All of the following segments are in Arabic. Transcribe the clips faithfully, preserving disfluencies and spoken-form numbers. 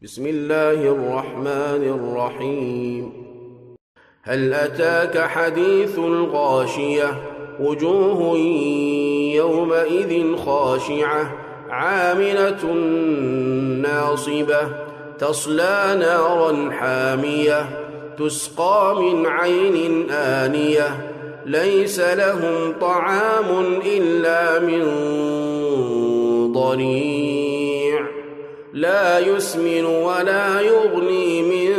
بسم الله الرحمن الرحيم. هل أتاك حديث الغاشية؟ وجوه يومئذ خاشعة عاملة ناصبة تصلى نارا حامية تسقى من عين آنية ليس لهم طعام إلا من ضريع لا يسمن ولا يغني من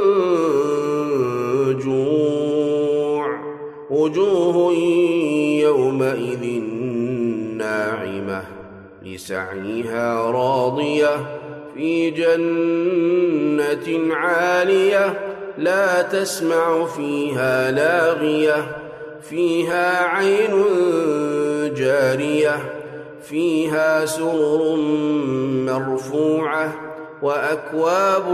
جوع وجوه يومئذ ناعمة لسعيها راضية في جنة عالية لا تسمع فيها لاغية فيها عين جارية فيها سرر مرفوعة وأكواب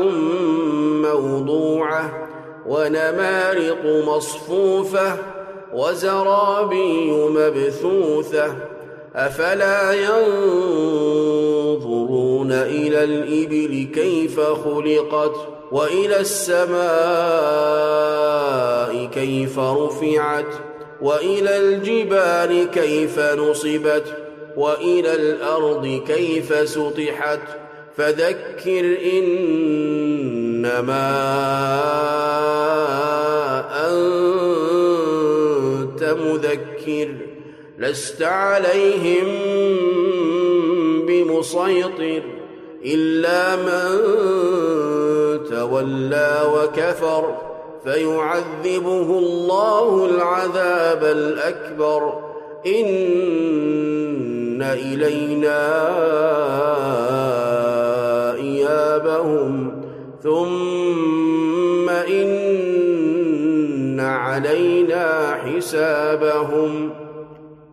موضوعة ونمارق مصفوفة وزرابي مبثوثة أفلا ينظرون إلى الإبل كيف خلقت وإلى السماء كيف رفعت وإلى الجبال كيف نصبت وإلى الأرض كيف سطحت فذكر إنما أنت مذكر لست عليهم بمسيطر إلا من تولى وكفر فيعذبه الله العذاب الأكبر إن إلينا إيابهم ثم إن علينا حسابهم.